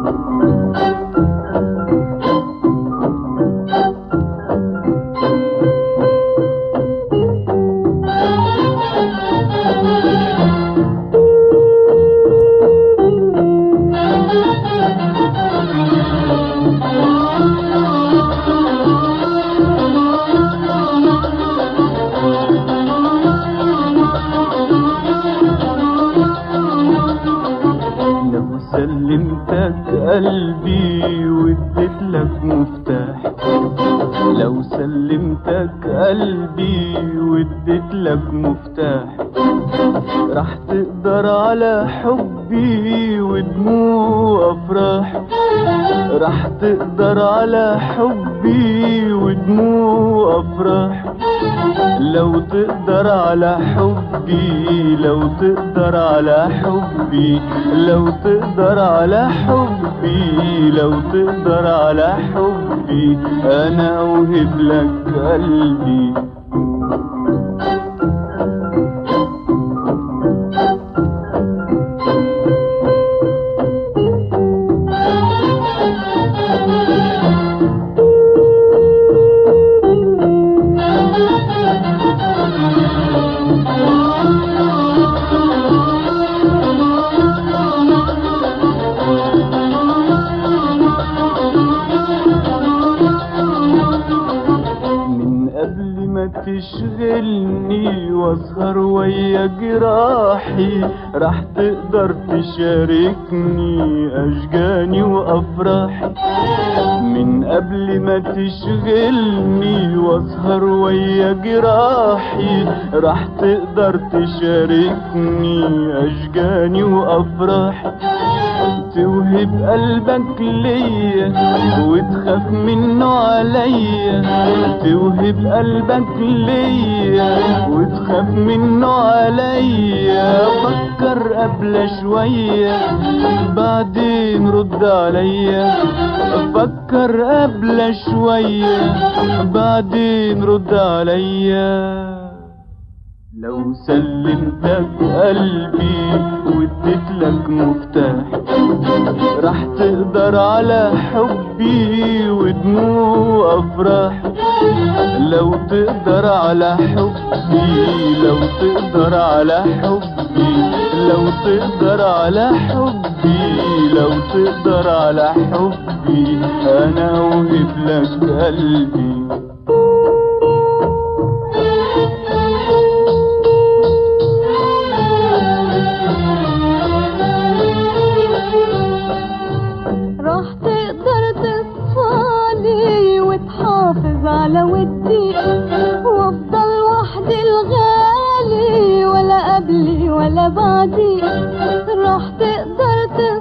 سلمتك قلبي واديتلك مفتاح، لو سلمتك قلبي واديتلك مفتاح، راح تقدر على حبي ودموع افراح، راح تقدر على حبي ودموع افراح، لو تقدر على حبي، لو تقدر على حبي، لو تقدر على حبي، لو تقدر على حبي، انا اوهب لك قلبي. تشغلني واسهر ويا جراحي، راح تقدر تشاركني اشجاني وافراحي، من قبل ما تشغلني واسهر ويا جراحي، راح تقدر تشاركني اشجاني وافراحي، توهب قلبك ليا وتخاف منه عليا، توهب قلبك ليا وتخاف منه عليا، فكر قبل شوية بعدين رد عليا، فكر قبل شوية بعدين رد عليا. لو سلمتك قلبي واديتلك مفتاح، راح تقدر على حبي ودموع افراح، لو تقدر على حبي، لو تقدر على حبي، لو تقدر على حبي، لو تقدر على حبي، انا اوهب لك قلبي. على ودي وافضل وحدي الغالي، ولا قبلي ولا بعدي، راح تقدر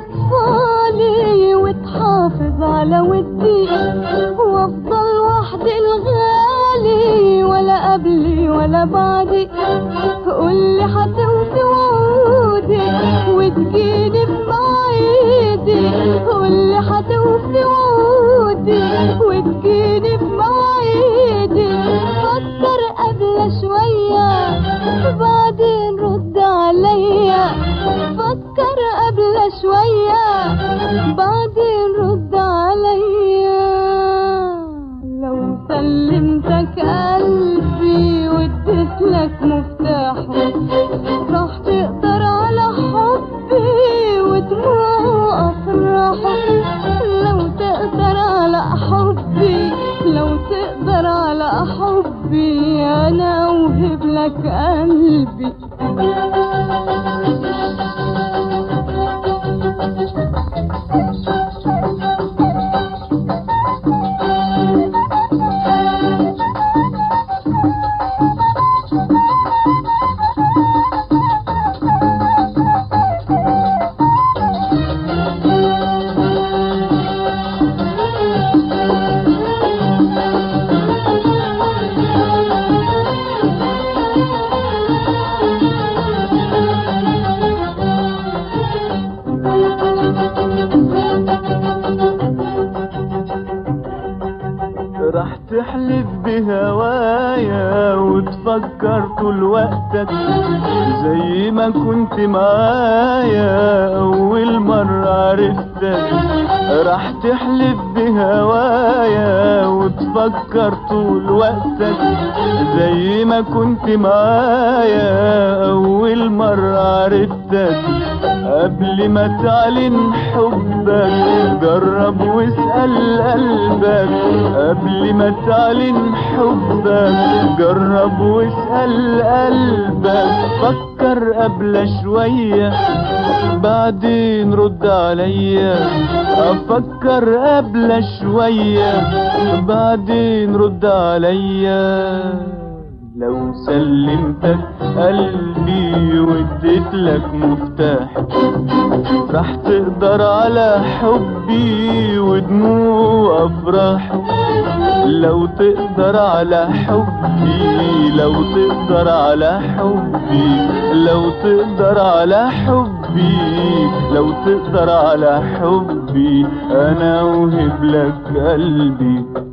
تصفالي وتحافظ على ودي، وافضل وحدي الغالي، ولا قبلي ولا بعدي، قولي حتوفي وعودي وتجيني بمواعيدي، قولي حتوفي وعودي وتجيني بمواعيدي، فكر قبل شوية بعدين رد عليا، فكر قبل شوية بعدين رد عليا. لو سلمتك قلبي واديتلك مفتاحه، راح تقدر على حبي ودموع افراحه، لو تقدر على حبي، لو تقدر على حبي، انا اوهب لك قلبي. راح تحلف بهوايا وتفكر طول وقتك زي ما كنت معايا أول مرة عرفتك راح تحلف بهوايا وتفكر طول وقتك زي ما كنت معايا أول مرة عرفتك قبل ما تعلن حبك جرب واسأل قلبك قبل ما تعلن حبك جرب واسأل قلبك فكر قبل شوية بعدين رد عليا افكر قبل شوية بعدين رد عليا لو سلمتك قلبي واديتلك مفتاح راح تقدر على حبي ودموع افراح لو تقدر على حبي لو تقدر على حبي لو تقدر على حبي لو تقدر على حبي انا اوهب لك قلبي